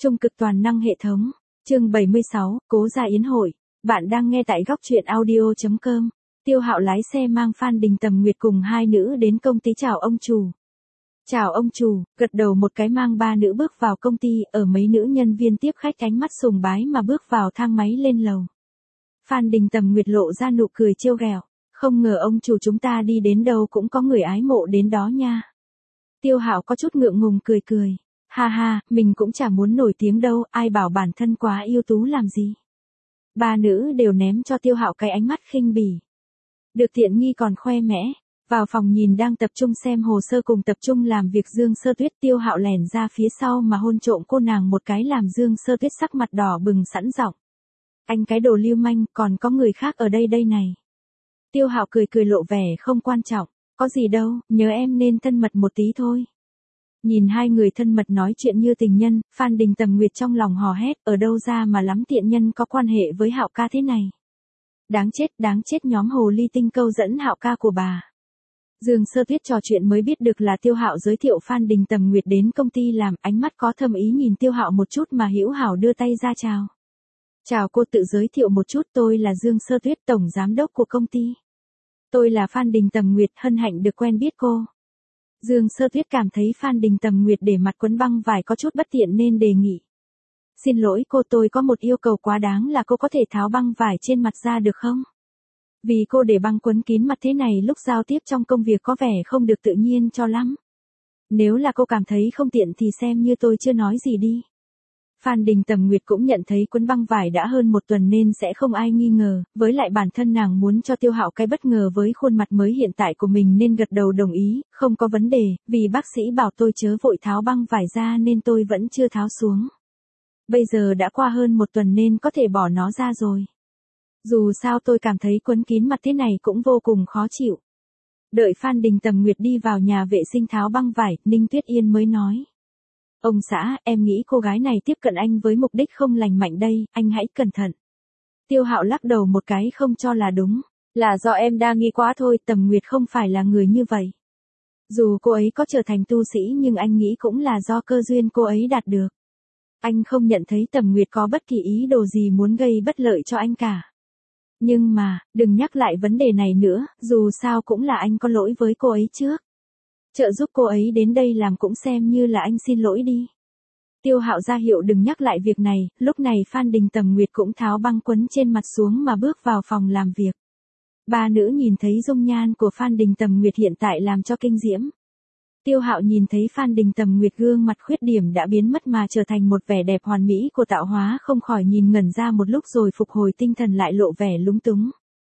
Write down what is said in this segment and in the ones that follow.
Trung cực toàn năng hệ thống. Chương 76, Cố gia yến hội. Bạn đang nghe tại góc truyện audio.com. Tiêu Hạo lái xe mang Phan Đình Tầm Nguyệt cùng hai nữ đến công ty chào ông chủ. Chào ông chủ, gật đầu một cái mang ba nữ bước vào công ty, ở mấy nữ nhân viên tiếp khách ánh mắt sùng bái mà bước vào thang máy lên lầu. Phan Đình Tầm Nguyệt lộ ra nụ cười trêu ghẹo, không ngờ ông chủ chúng ta đi đến đâu cũng có người ái mộ đến đó nha. Tiêu Hạo có chút ngượng ngùng cười cười. Ha ha, mình cũng chả muốn nổi tiếng đâu, ai bảo bản thân quá ưu tú làm gì. Ba nữ đều ném cho Tiêu Hạo cái ánh mắt khinh bỉ. Được tiện nghi còn khoe mẽ. Vào phòng nhìn đang tập trung xem hồ sơ cùng tập trung làm việc Dương Sơ Tuyết, Tiêu Hạo lẻn ra phía sau mà hôn trộm cô nàng một cái làm Dương Sơ Tuyết sắc mặt đỏ bừng sẵn giọng. Anh cái đồ lưu manh, còn có người khác ở đây đây này. Tiêu Hạo cười cười lộ vẻ không quan trọng, có gì đâu, nhớ em nên thân mật một tí thôi. Nhìn hai người thân mật nói chuyện như tình nhân, Phan Đình Tầm Nguyệt trong lòng hò hét, ở đâu ra mà lắm tiện nhân có quan hệ với Hạo ca thế này. Đáng chết nhóm hồ ly tinh câu dẫn Hạo ca của bà. Dương Sơ Tuyết trò chuyện mới biết được là Tiêu Hạo giới thiệu Phan Đình Tầm Nguyệt đến công ty làm, ánh mắt có thâm ý nhìn Tiêu Hạo một chút mà hữu hảo đưa tay ra chào. Chào cô, tự giới thiệu một chút, tôi là Dương Sơ Tuyết, tổng giám đốc của công ty. Tôi là Phan Đình Tầm Nguyệt, hân hạnh được quen biết cô. Dương Sơ Tuyết cảm thấy Phan Đình Tầm Nguyệt để mặt quấn băng vải có chút bất tiện nên đề nghị. Xin lỗi cô, tôi có một yêu cầu quá đáng là cô có thể tháo băng vải trên mặt ra được không? Vì cô để băng quấn kín mặt thế này lúc giao tiếp trong công việc có vẻ không được tự nhiên cho lắm. Nếu là cô cảm thấy không tiện thì xem như tôi chưa nói gì đi. Phan Đình Tầm Nguyệt cũng nhận thấy quấn băng vải đã hơn một tuần nên sẽ không ai nghi ngờ, với lại bản thân nàng muốn cho Tiêu Hạo cái bất ngờ với khuôn mặt mới hiện tại của mình nên gật đầu đồng ý, không có vấn đề, vì bác sĩ bảo tôi chớ vội tháo băng vải ra nên tôi vẫn chưa tháo xuống. Bây giờ đã qua hơn một tuần nên có thể bỏ nó ra rồi. Dù sao tôi cảm thấy quấn kín mặt thế này cũng vô cùng khó chịu. Đợi Phan Đình Tầm Nguyệt đi vào nhà vệ sinh tháo băng vải, Ninh Tuyết Yên mới nói. Ông xã, em nghĩ cô gái này tiếp cận anh với mục đích không lành mạnh đây, anh hãy cẩn thận. Tiêu Hạo lắc đầu một cái không cho là đúng. Là do em đa nghi quá thôi, Tầm Nguyệt không phải là người như vậy. Dù cô ấy có trở thành tu sĩ nhưng anh nghĩ cũng là do cơ duyên cô ấy đạt được. Anh không nhận thấy Tầm Nguyệt có bất kỳ ý đồ gì muốn gây bất lợi cho anh cả. Nhưng mà, đừng nhắc lại vấn đề này nữa, dù sao cũng là anh có lỗi với cô ấy trước. Trợ giúp cô ấy đến đây làm cũng xem như là anh xin lỗi đi. Tiêu Hạo ra hiệu đừng nhắc lại việc này, lúc này Phan Đình Tầm Nguyệt cũng tháo băng quấn trên mặt xuống mà bước vào phòng làm việc. Ba nữ nhìn thấy dung nhan của Phan Đình Tầm Nguyệt hiện tại làm cho kinh diễm. Tiêu Hạo nhìn thấy Phan Đình Tầm Nguyệt gương mặt khuyết điểm đã biến mất mà trở thành một vẻ đẹp hoàn mỹ của tạo hóa, không khỏi nhìn ngẩn ra một lúc rồi phục hồi tinh thần lại lộ vẻ lúng túng.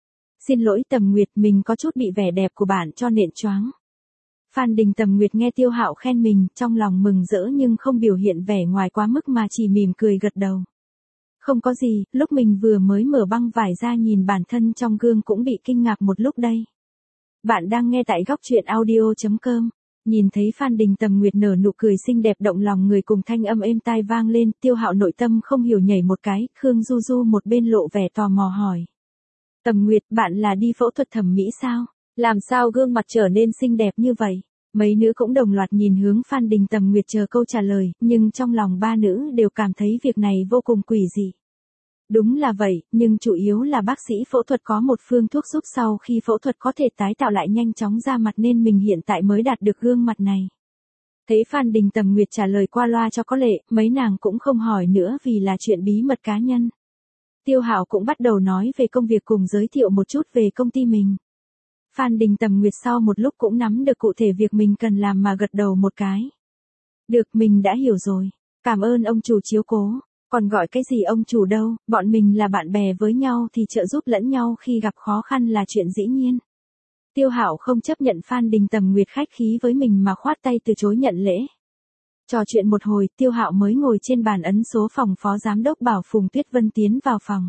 Xin lỗi Tầm Nguyệt, mình có chút bị vẻ đẹp của bạn cho nện choáng. Phan Đình Tầm Nguyệt nghe Tiêu Hạo khen mình, trong lòng mừng rỡ nhưng không biểu hiện vẻ ngoài quá mức mà chỉ mỉm cười gật đầu. Không có gì, lúc mình vừa mới mở băng vải ra nhìn bản thân trong gương cũng bị kinh ngạc một lúc đây. Bạn đang nghe tại góc truyện audio.com. Nhìn thấy Phan Đình Tầm Nguyệt nở nụ cười xinh đẹp động lòng người cùng thanh âm êm tai vang lên, Tiêu Hạo nội tâm không hiểu nhảy một cái, Khương Du Du một bên lộ vẻ tò mò hỏi. Tầm Nguyệt, bạn là đi phẫu thuật thẩm mỹ sao? Làm sao gương mặt trở nên xinh đẹp như vậy? Mấy nữ cũng đồng loạt nhìn hướng Phan Đình Tầm Nguyệt chờ câu trả lời, nhưng trong lòng ba nữ đều cảm thấy việc này vô cùng quỷ dị. Đúng là vậy, nhưng chủ yếu là bác sĩ phẫu thuật có một phương thuốc giúp sau khi phẫu thuật có thể tái tạo lại nhanh chóng da mặt nên mình hiện tại mới đạt được gương mặt này. Thấy Phan Đình Tầm Nguyệt trả lời qua loa cho có lệ, mấy nàng cũng không hỏi nữa vì là chuyện bí mật cá nhân. Tiêu Hạo cũng bắt đầu nói về công việc cùng giới thiệu một chút về công ty mình. Phan Đình Tầm Nguyệt sau một lúc cũng nắm được cụ thể việc mình cần làm mà gật đầu một cái. Được, mình đã hiểu rồi. Cảm ơn ông chủ chiếu cố. Còn gọi cái gì ông chủ đâu, bọn mình là bạn bè với nhau thì trợ giúp lẫn nhau khi gặp khó khăn là chuyện dĩ nhiên. Tiêu Hạo không chấp nhận Phan Đình Tầm Nguyệt khách khí với mình mà khoát tay từ chối nhận lễ. Trò chuyện một hồi, Tiêu Hạo mới ngồi trên bàn ấn số phòng phó giám đốc bảo Phùng Tuyết Vân tiến vào phòng.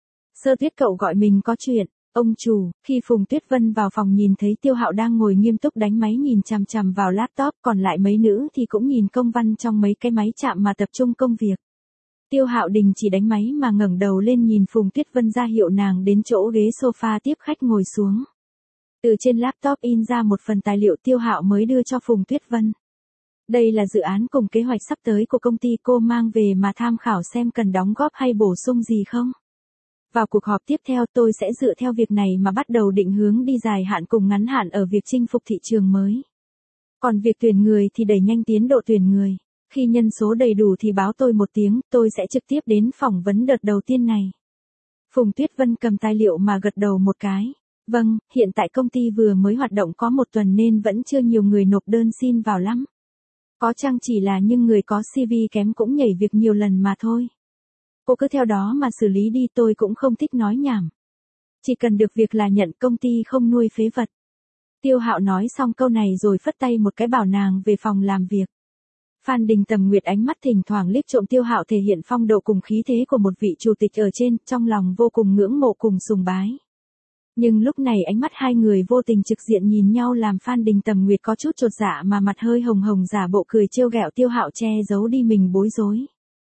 Sơ Tuyết cậu gọi mình có chuyện. Ông chủ, khi Phùng Tuyết Vân vào phòng nhìn thấy Tiêu Hạo đang ngồi nghiêm túc đánh máy nhìn chằm chằm vào laptop, còn lại mấy nữ thì cũng nhìn công văn trong mấy cái máy chạm mà tập trung công việc. Tiêu Hạo đình chỉ đánh máy mà ngẩng đầu lên nhìn Phùng Tuyết Vân ra hiệu nàng đến chỗ ghế sofa tiếp khách ngồi xuống. Từ trên laptop in ra một phần tài liệu Tiêu Hạo mới đưa cho Phùng Tuyết Vân. Đây là dự án cùng kế hoạch sắp tới của công ty, cô mang về mà tham khảo xem cần đóng góp hay bổ sung gì không. Vào cuộc họp tiếp theo tôi sẽ dựa theo việc này mà bắt đầu định hướng đi dài hạn cùng ngắn hạn ở việc chinh phục thị trường mới. Còn việc tuyển người thì đẩy nhanh tiến độ tuyển người. Khi nhân số đầy đủ thì báo tôi một tiếng, tôi sẽ trực tiếp đến phỏng vấn đợt đầu tiên này. Phùng Tuyết Vân cầm tài liệu mà gật đầu một cái. Vâng, hiện tại công ty vừa mới hoạt động có 1 tuần nên vẫn chưa nhiều người nộp đơn xin vào lắm. Có chăng chỉ là những người có CV kém cũng nhảy việc nhiều lần mà thôi. Cô cứ theo đó mà xử lý đi, tôi cũng không thích nói nhảm. Chỉ cần được việc là nhận, công ty không nuôi phế vật. Tiêu Hạo nói xong câu này rồi phất tay một cái bảo nàng về phòng làm việc. Phan Đình Tầm Nguyệt ánh mắt thỉnh thoảng liếc trộm Tiêu Hạo thể hiện phong độ cùng khí thế của một vị chủ tịch ở trên, trong lòng vô cùng ngưỡng mộ cùng sùng bái. Nhưng lúc này ánh mắt hai người vô tình trực diện nhìn nhau làm Phan Đình Tầm Nguyệt có chút chột dạ mà mặt hơi hồng hồng giả bộ cười trêu ghẹo Tiêu Hạo che giấu đi mình bối rối.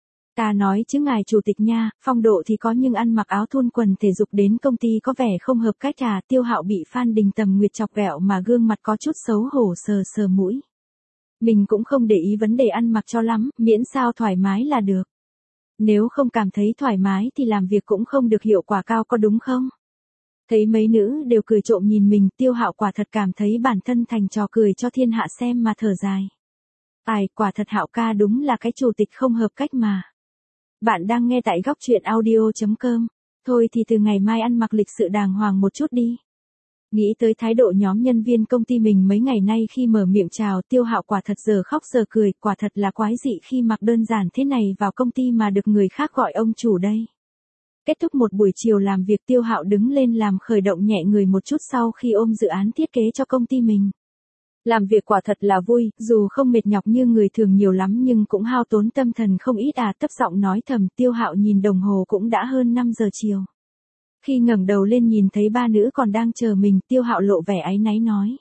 Ta nói chứ ngài chủ tịch nha, phong độ thì có nhưng ăn mặc áo thun quần thể dục đến công ty có vẻ không hợp cách à. Tiêu Hạo bị Phan Đình Tầm Nguyệt chọc ghẹo mà gương mặt có chút xấu hổ sờ sờ mũi. Mình cũng không để ý vấn đề ăn mặc cho lắm, miễn sao thoải mái là được. Nếu không cảm thấy thoải mái thì làm việc cũng không được hiệu quả cao có đúng không? Thấy mấy nữ đều cười trộm nhìn mình, Tiêu Hạo quả thật cảm thấy bản thân thành trò cười cho thiên hạ xem mà thở dài. Ai, quả thật Hạo ca đúng là cái chủ tịch không hợp cách mà. Bạn đang nghe tại góc truyện audio.com. Thôi thì từ ngày mai ăn mặc lịch sự đàng hoàng một chút đi. Nghĩ tới thái độ nhóm nhân viên công ty mình mấy ngày nay khi mở miệng chào, Tiêu Hạo quả thật giờ khóc giờ cười, quả thật là quái dị khi mặc đơn giản thế này vào công ty mà được người khác gọi ông chủ đây. Kết thúc một buổi chiều làm việc, Tiêu Hạo đứng lên làm khởi động nhẹ người một chút sau khi ôm dự án thiết kế cho công ty mình. Làm việc quả thật là vui, dù không mệt nhọc như người thường nhiều lắm nhưng cũng hao tốn tâm thần không ít à. Thấp giọng nói thầm, Tiêu Hạo nhìn đồng hồ cũng đã hơn 5 giờ chiều. Khi ngẩng đầu lên nhìn thấy ba nữ còn đang chờ mình, Tiêu Hạo lộ vẻ áy náy nói.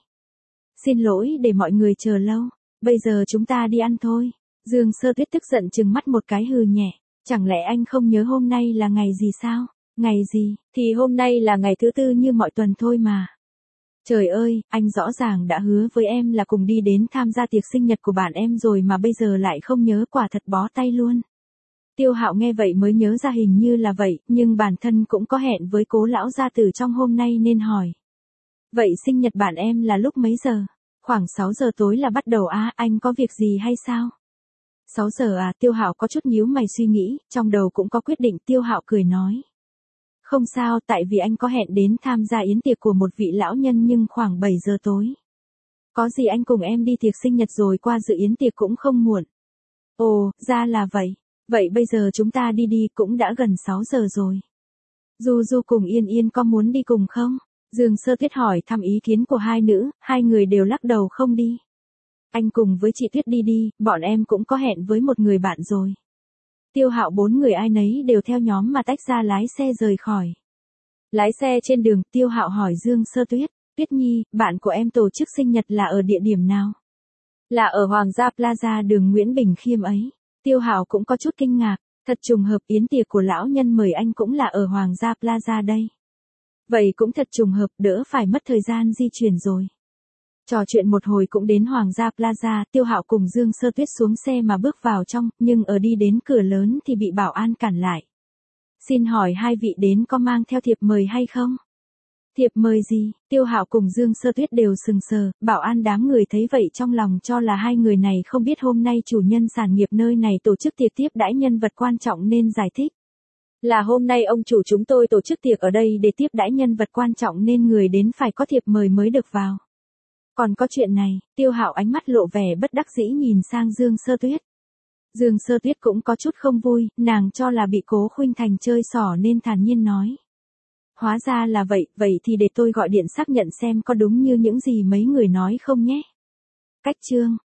Xin lỗi để mọi người chờ lâu, bây giờ chúng ta đi ăn thôi. Dương Sơ Tuyết tức giận trừng mắt một cái hừ nhẹ. Chẳng lẽ anh không nhớ hôm nay là ngày gì sao? Ngày gì, thì hôm nay là ngày thứ tư như mọi tuần thôi mà. Trời ơi, anh rõ ràng đã hứa với em là cùng đi đến tham gia tiệc sinh nhật của bạn em rồi mà bây giờ lại không nhớ, quả thật bó tay luôn. Tiêu Hạo nghe vậy mới nhớ ra hình như là vậy, nhưng bản thân cũng có hẹn với Cố lão gia tử trong hôm nay nên hỏi. Vậy sinh nhật bạn em là lúc mấy giờ? Khoảng 6 giờ tối là bắt đầu à, anh có việc gì hay sao? 6 giờ à, Tiêu Hạo có chút nhíu mày suy nghĩ, trong đầu cũng có quyết định. Tiêu Hạo cười nói. Không sao, tại vì anh có hẹn đến tham gia yến tiệc của một vị lão nhân nhưng khoảng 7 giờ tối. Có gì anh cùng em đi tiệc sinh nhật rồi qua dự yến tiệc cũng không muộn. Ồ, ra là vậy. Vậy bây giờ chúng ta đi đi, cũng đã gần 6 giờ rồi. Du Du cùng Yên Yên có muốn đi cùng không? Dương Sơ Tuyết hỏi thăm ý kiến của hai nữ, hai người đều lắc đầu không đi. Anh cùng với chị Tuyết đi đi, bọn em cũng có hẹn với một người bạn rồi. Tiêu Hạo 4 người ai nấy đều theo nhóm mà tách ra lái xe rời khỏi. Lái xe trên đường, Tiêu Hạo hỏi Dương Sơ Tuyết, Tuyết Nhi, bạn của em tổ chức sinh nhật là ở địa điểm nào? Là ở Hoàng gia Plaza đường Nguyễn Bình Khiêm ấy. Tiêu Hạo cũng có chút kinh ngạc, thật trùng hợp yến tiệc của lão nhân mời anh cũng là ở Hoàng gia Plaza đây. Vậy cũng thật trùng hợp, đỡ phải mất thời gian di chuyển rồi. Trò chuyện một hồi cũng đến Hoàng gia Plaza, Tiêu Hạo cùng Dương Sơ Tuyết xuống xe mà bước vào trong, nhưng ở đi đến cửa lớn thì bị bảo an cản lại. Xin hỏi hai vị đến có mang theo thiệp mời hay không? Thiệp mời gì? Tiêu Hạo cùng Dương Sơ Tuyết đều sừng sờ, bảo an đám người thấy vậy trong lòng cho là hai người này không biết hôm nay chủ nhân sản nghiệp nơi này tổ chức tiệc tiếp đãi nhân vật quan trọng nên giải thích. Là hôm nay ông chủ chúng tôi tổ chức tiệc ở đây để tiếp đãi nhân vật quan trọng nên người đến phải có thiệp mời mới được vào. Còn có chuyện này, Tiêu Hạo ánh mắt lộ vẻ bất đắc dĩ nhìn sang Dương Sơ Tuyết. Dương Sơ Tuyết cũng có chút không vui, nàng cho là bị Cố Khuynh Thành chơi xỏ nên thản nhiên nói. Hóa ra là vậy, vậy thì để tôi gọi điện xác nhận xem có đúng như những gì mấy người nói không nhé. Cách chương